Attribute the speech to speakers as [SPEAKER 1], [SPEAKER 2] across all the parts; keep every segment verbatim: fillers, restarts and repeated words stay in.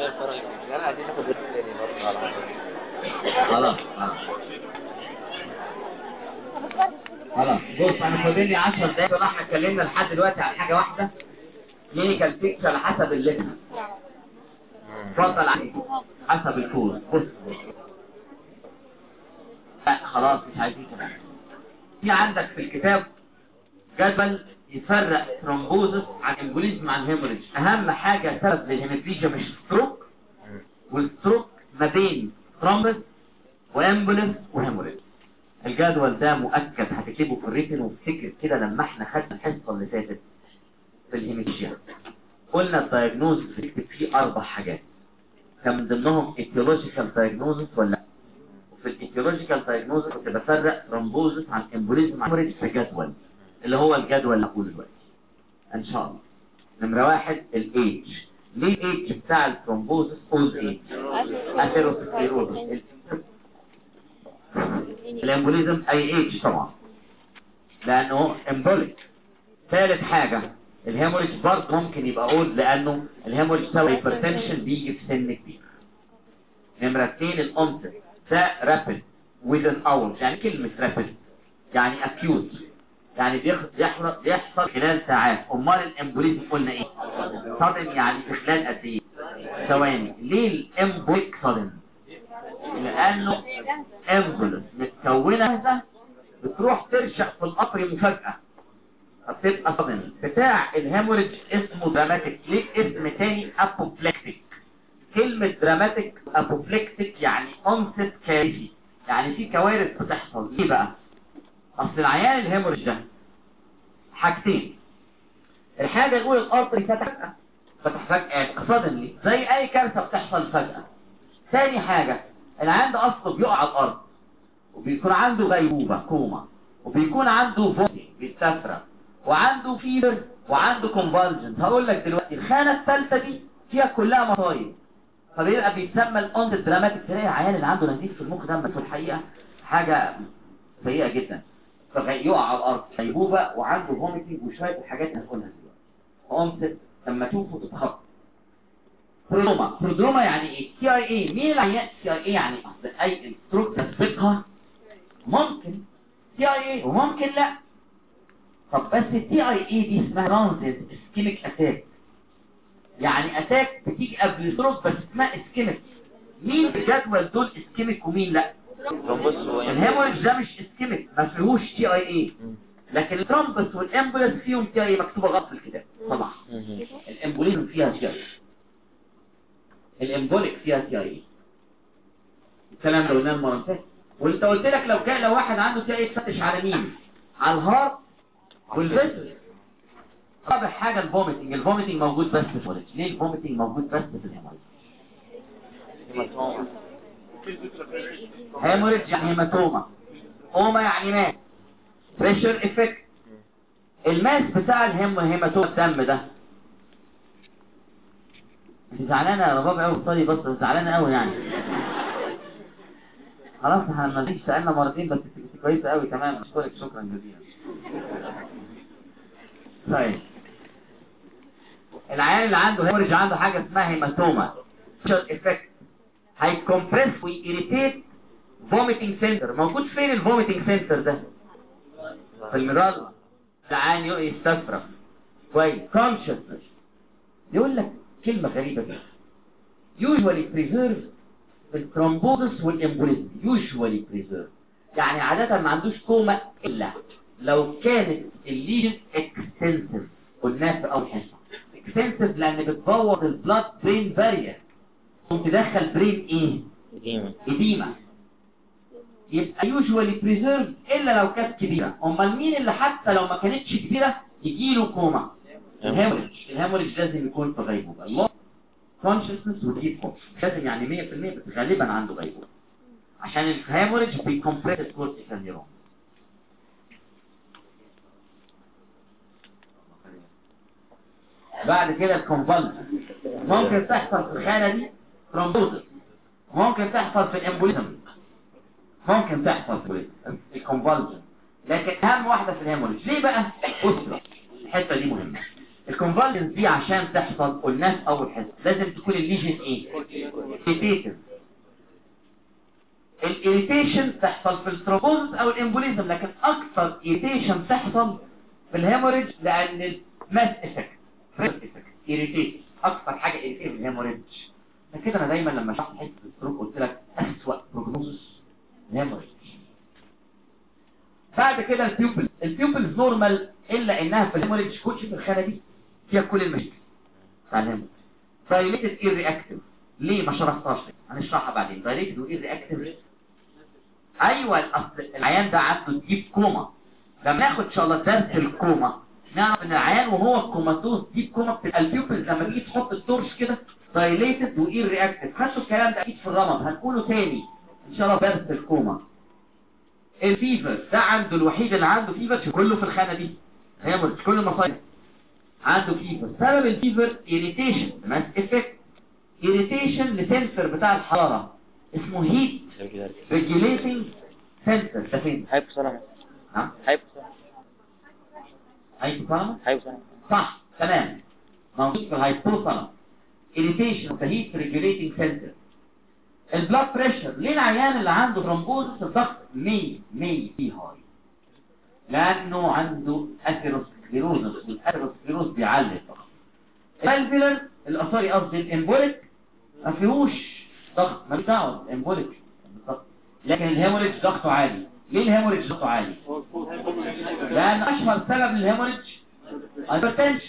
[SPEAKER 1] انا عايزين ناخد درس تاني برضه على
[SPEAKER 2] خلاص خلاص بص انا فاضل لي عشر دقايق طبعا احنا اتكلمنا لحد دلوقتي على حاجه واحده كلينيكال بيكتشر على حسب الليفل. اتفضل عليك حسب الكود. بص لا خلاص مش عايزين كده. في عندك في الكتاب جدول يفرق ثرومبوزس عن امبوليزم عن هيموريج. اهم حاجه سبب للهيماتريجيا مش ستروك، والستروك ما بين ثرومبس وامبوليس وهيموريج. الجدول ده مؤكد هتكتبه في الريتن وافتكر كده لما احنا خدنا الحصه اللي فاتت في الهيماتريجيا قلنا الدايجنوز بتكتب فيه اربع حاجات كان من ضمنهم ايتيولوجيكال دايجنوزس ولا. وفي الايتيولوجيكال دايجنوزس كنت بفرق ثرومبوزس عن امبوليزم عن هيموريج في جدول اللي هو الجدول اللي هقوله دلوقتي ان شاء الله. نمره واحد الايدج. ليه الايدج بتاع الثرومبوزس اولد ايدج؟ اثيروسكليروزس. الامبوليزم اي ايدج طبعا لانه امبوليك. ثالث حاجه الهيموريج برضه ممكن يبقى اولد لانه الهيموريج سبب هايبرتنشن بيجي في سن كبير. نمره اثنين الانست ده رابيد within hours. يعني كلمه رابيد يعني اكيوت يعني بيحصل بيحصل خلال ساعات. امال الامبوليزم قلنا ايه؟ صدم يعني في خلال قد ايه؟ ثواني. ليه الامبوليك صدم؟ لانه امبوليس متكونه بتروح ترشق في القطر مفاجاه بتبقى صدم. بتاع الهيموريج اسمه دراماتيك. ليه اسم تاني؟ ابوبلكتيك. كلمه دراماتيك ابوبلكتيك يعني انست كارثي، يعني في كوارث بتحصل. ليه بقى؟ اصل العيان الهيموريج ده حاجتين. الحاجه الاولى الارتري فتح فتح فجاه صدملي زي اي كارثه بتحصل فجاه. ثاني حاجه العيان ده اصله بيقع على الارض وبيكون عنده غيبوبه كوما وبيكون عنده فوميتنج بيستفرغ وعنده فيبر وعنده كونفالجنت. هقول لك دلوقتي الخانه الثالثه دي فيها كلها مصايب فبيبقى بيتسمى الاونت دراماتيك. تلاقي العيان اللي عنده نزيف في المخ ده في الحقيقه حاجه سيئه جدا فيقع على الارض غيبوبه وعنده فوميتنج وشويه الحاجات اللي هنقولها دلوقتي. قمت لما تشوفه تتخض. برودروما. برودروما يعني ايه؟ تي اي اي. مين العيان تي اي اي؟ يعني اصل اي ستروك تسبقها ممكن تي اي اي وممكن لا. طب بس التي اي اي دي اسمها ترانزيت اسكيميك اتاك، يعني اتاك بتيجي قبل ستروك بس اسمها اسكيميك. مين الجدول دول اسكيميك ومين لا؟ الهيموريج ده مش اسكيميك ما فيهوش تي اي اي، لكن الترامبس والامبوليس فيهم تي اي اي مكتوبه غلط في الكتاب طبعا. الامبوليزم فيها تي اي اي، الامبوليك فيها تي اي اي. الكلام ده قلناه المره اللي فاتت. وانت قلت لك لو كان لو واحد عنده تي اي اي تفتش على مين؟ على الهارت والفيسل. رابع حاجه الفوميتنج. الفوميتنج موجود بس في الهيموريج. ليه الفوميتنج موجود بس في الهيموريج؟ هيماتوما. هيموريج يعني هيماتوما، اوما يعني ماس، بريشر افكت. الماس بتاع الهم هيماتوما الدم ده. انت زعلانه يا بابا قوي بطلي بس زعلانه قوي يعني. خلاص احنا لما نيجي سالنا مرتين بس كنت كويسه قوي تمام. اشكرك شكرا جزيلا. طيب العيان اللي عنده هيموريج عنده حاجه اسمها هيماتوما بريشر افكت هيكمبريس ويريتيت فوميتنج سنتر. موجود فين الفوميتنج سنتر ده؟ في المظله. العيان يستفرغ كويس كونشسنس. يقول لك كلمه غريبه جدا usually preserved في الثرومبوزس والامبوليزم. usually preserved يعني عاده ما عندوش كوما الا لو كانت الليجن اكستنسيف. قلناها في اول حصه اكستنسيف لان بتبوظ البلاد برين بارير تدخل برين ايه؟ اديمه. اديمه يبقى usually preserved الا لو كانت كبيره. امال مين اللي حتى لو ما كانتش كبيره يجيله كوما؟ الهيموريج. الهيموريج لازم يكون في غيبوبه. الله كونشسنس وديب كوم لازم يعني مية في المية بس غالبا عنده غيبوبه عشان الهيموريج بيكمبريس الكورتيكال نيرون. بعد كده الكونفالجن ممكن تحصل في الخانه دي ثرومبوزس، ممكن تحصل في الامبوليزم، ممكن تحصل في الكونفالجن، لكن اهم واحده في الهيموريج. ليه بقى؟ اسره الحته دي مهمه. الكونفالجن دي عشان تحصل قلنا في اول حصه لازم تكون الليجن ايه؟ irritative. الإيريتيشن تحصل في الثرومبوزس او الامبوليزم، لكن اكثر إيريتيشن تحصل في الهيموريدج لان الماس افكت افكت إيريتيشن اكثر حاجه إيريتيشن في الهيموريدج. عشان كده انا دايما لما شرحت حته الستروك قلت لك اسوأ بروجنوزس الهيموريدج. بعد كده البيوبل البيوبل نورمال الا انها في الهيموريدج كوتش في الخانه دي فيها كل المشاكل بتاع الهيموريدج. دايليتد اير رياكتيف ليه ما شرحتهاش؟ هنشرحها بعدين. دايليتد واير رياكتيف ايوه الاصل العيان ده عنده ديب كوما. لما ناخد ان شاء الله درس الكوما نعرف ان العيان وهو كوماتوز ديب كوما بتبقى البيوبل لما تيجي تحط التورش كده دايليتد واير رياكتيف. خدتوا الكلام ده اكيد في الرمض، هنقوله تاني ان شاء الله درس الكوما. الفيفر ده عنده الوحيد اللي عنده فيفر في كله في الخانه دي هي مش كل المصايب عنده فيفر. سبب الفيفر irritation ماس افكت irritation لسنسر بتاع الحراره اسمه هيت ريجوليتنج سنسر. ده فين؟
[SPEAKER 1] هايبوثالاموس.
[SPEAKER 2] ها؟
[SPEAKER 1] هايبوثالاموس.
[SPEAKER 2] هايبوثالاموس
[SPEAKER 1] هايبوثالاموس.
[SPEAKER 2] صح تمام موجود في الهايبوثالاموس. irritation of the heat regulating center. البلاد بريشر ليه العيان اللي عنده ثرومبوزس الضغط مية مية في هاي؟ لانه عنده اثيروسكليروزس والاثيروسكليروز بيعلي الضغط. الفالفولار الاسوري قصدي الامبوليك ما فيهوش ضغط مالوش دعوه الامبوليك بالضغط، لكن الهيموريدج ضغطه عالي. ليه الهيموريدج ضغطه عالي؟ لان اشهر سبب للهيموريدج هايبرتنشن.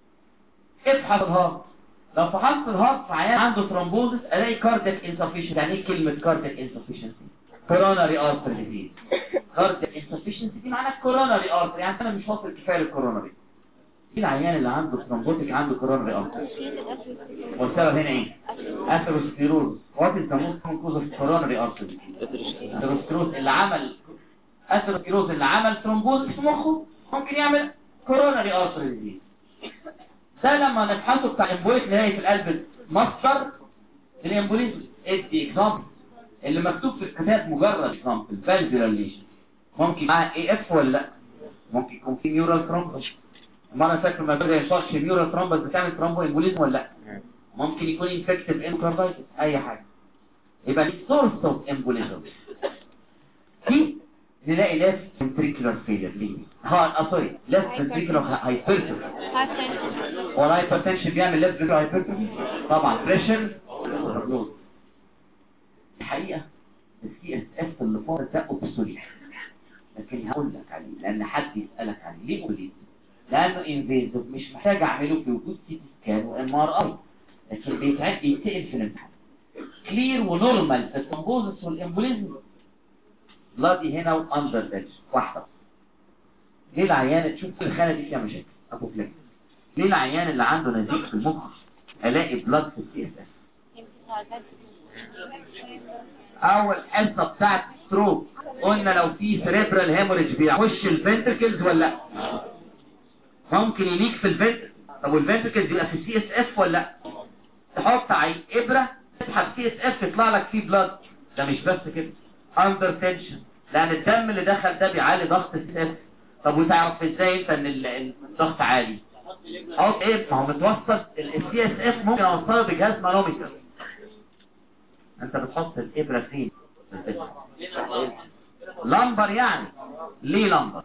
[SPEAKER 2] افحص الهارت، لو فحصت الهارت في عيان عنده ثرومبوزس الاقي كاردياك انسفيشنسي. يعني ايه كلمه كاردياك انسفيشنسي؟ كوروناري ارتري ديزيز. كاردياك انسفيشنسي دي معناها كوروناري ارتري، يعني انا مش واصل كفايه للكوروناري. ايه العيان اللي عنده ثرومبوتيك عنده كوروناري ارتري؟ والسبب هنا ايه؟ اثيروسكليروز. وات از ذا موست كوز اوف كوروناري ارتري؟ اثيروسكليروز اللي عمل اثيروسكليروز اللي عمل ثرومبوز في مخه ممكن يعمل كوروناري ارتري ديزيز. ده لما نبحثه بتاع الامبوليك نلاقي في القلب مصدر الامبوليزم. ادي اكزامبل اللي مكتوب في الكتاب مجرد اكزامبل فالفولار ليجن ممكن معاه اي اف ولا لا؟ ممكن يكون في نيورال ثرومبس. المره فاكر ما بدا يشرح نيورال ثرومبس بتعمل ثرومبو امبوليزم ولا لا؟ ممكن يكون انفكتيف اندوكاردايتس اي حاجه. يبقى دي سورس اوف امبوليزم. دي نلاقي لاف ventricular failure ليه؟ ها سوري لاف ventricular hypertrophy. هو الهايبرتنشن بيعمل لاف ventricular hypertrophy؟ طبعا بريشر اوفرلود. الحقيقه السي اس اف اللي فاضل ده اوبسوليت، لكن هقول لك عليه لان حد يسالك عليه. ليه اوبسوليت؟ لانه انفيزيف مش محتاج اعمله في وجود سي تي سكان وام ار اي، لكن بيتعد يتسال في الامتحان. كلير ونورمال في الثرومبوزس والامبوليزم. بلادي هنا واندر داتش واحده. ليه العيان تشوف الخانه دي فيها مشاكل ابو فلان؟ ليه العيان اللي عنده نزيف في المخ الاقي بلاد في السي اس اف؟ اول حصه بتاعت ستروك قلنا لو في سيريبرال هيموريدج بيخش الفنتركلز ولا لا؟ ممكن يليك في الفنتركل. طب والفنتركلز يبقى في السي اس اف ولا لا؟ تحط عين ابره تسحب سي اس اف يطلع لك فيه بلاد. ده مش بس كده، اندر تنشن لان الدم اللي دخل ده بيعلي ضغط السي اس. طب وتعرف ازاي انت ان الضغط عالي؟ حط ايه؟ ما هو متوصل السي اس اف ممكن اوصله بجهاز مانومتر. انت بتحط الابره فين؟ لمبر يعني. ليه لمبر؟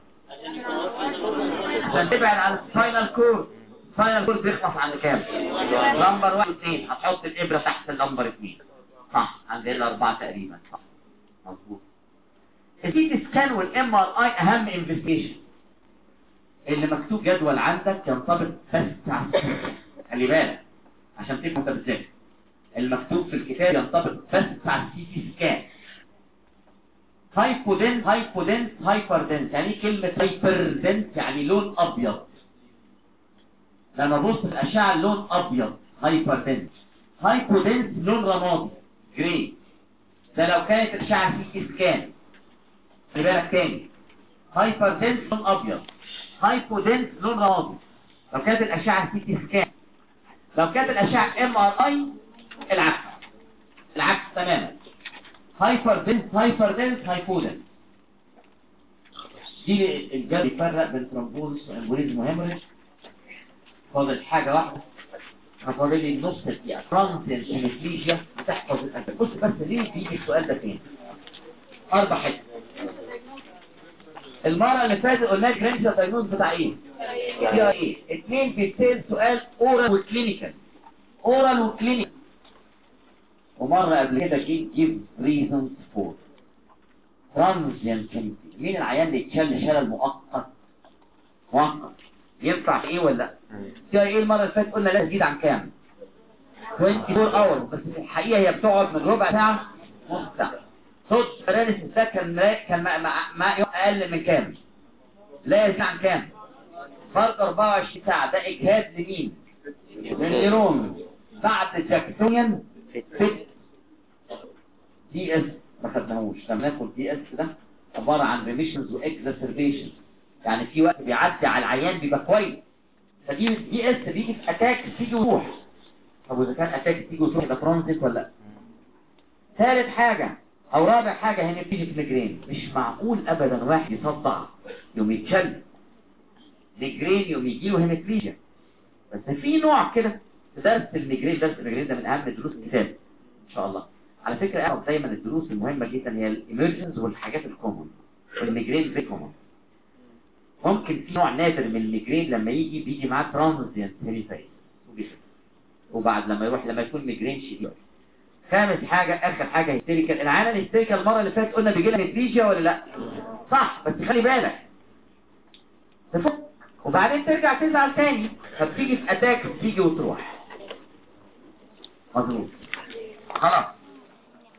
[SPEAKER 2] عشان تبعد عن السباينال كورد. السباينال كورد بيخلص عند كام؟ لمبر واحد واثنين. هتحط الابره تحت اللمبر اثنين صح؟ عندنا اربعه تقريبا صح؟ مظبوط. السي تي سكان والام ار اي اهم انفستيجيشن. اللي مكتوب جدول عندك ينطبق بس على خلي بالك عشان تفهم انت بتذاكر. المكتوب في الكتاب ينطبق بس على السي تي سكان. هايبودنس هايبودنس هايبردنس. يعني كلمه هايبردنس يعني لون ابيض. لما نبص في الاشعه اللون ابيض هايبردنس. هايبودنس لون رمادي جري. ده لو كانت الاشعه سي تي سكان. خلي بالك تاني هايبردنس لون ابيض، هايبودنس لون رمادي. لو كانت الاشعه سي تي سكان. لو كانت الاشعه ام ار اي العكس العكس تماما. هايبردنس هايبردنس هايبودنس. دي الجدول يفرق بين ثرومبوزس وامبوليزم وهيموريدج. فاضل حاجه واحده فاضل لي نص دقيقه. ترانزيانت هيميبليجيا بتحفظ الاسباب. بص بس ليه بيجي السؤال ده فين؟ اربع حته. المره اللي فاتت قلنا الكلينيكال دايجنوز بتاع ايه؟ يا ايه؟ اثنين بيتسال سؤال اورال وكلينيكال. اورال وكلينيكال. ومره قبل كده جيب جيب ريزونز فور ترانزيانت هيميبليجيا. مين العيان اللي يتشل شلل مؤقت؟ مؤقت ينفع ايه ولا لا؟ يا ايه المره اللي فاتت قلنا لا تزيد عن كام؟ أربعة وعشرين اور. بس الحقيقه هي بتقعد من ربع ساعه نص ساعه. صوت باراليسيس ده كان كان مع مع اقل من كام؟ لا يزيد عن كام؟ فرق أربعة وعشرين ساعه. ده اجهاد لمين؟ للنيرون. بعد جاكسونيان فيت دي اس ما خدناهوش. لما ناخد دي اس ده عباره عن ريميشنز واكزاسربيشن، يعني في وقت بيعدي على العيان بيبقى كويس. فدي دي اس بيجي في اتاك تيجي وتروح. طب واذا كان اتاك تيجي وتروح يبقى ترانزيت ولا لا؟ ثالث حاجه او رابع حاجه هنا بتيجي في ميجرين. مش معقول ابدا واحد يصدع يوم يتشل ميجرين يوم يجي له هيميبليجيا. بس في نوع كده في درس الميجرين. درس الميجرين ده من اهم دروس الكتاب ان شاء الله. على فكره اعرف دايما الدروس المهمه جدا هي الامرجنز والحاجات الكومن. والميجرين فيري كومن. ممكن في نوع نادر من الميجرين لما يجي بيجي معاه ترانزيانت هيميبليجيا وبعد لما يروح لما يكون ميجرين شديد. خامس حاجة آخر حاجة هيستيريكال. العيانة الهيستيريكال المرة اللي فاتت قلنا بيجي لها هيميبليجيا ولا لا؟ صح. بس خلي بالك تفك وبعدين ترجع تزعل تاني. فبتيجي في اتاك تيجي وتروح. مظبوط. خلاص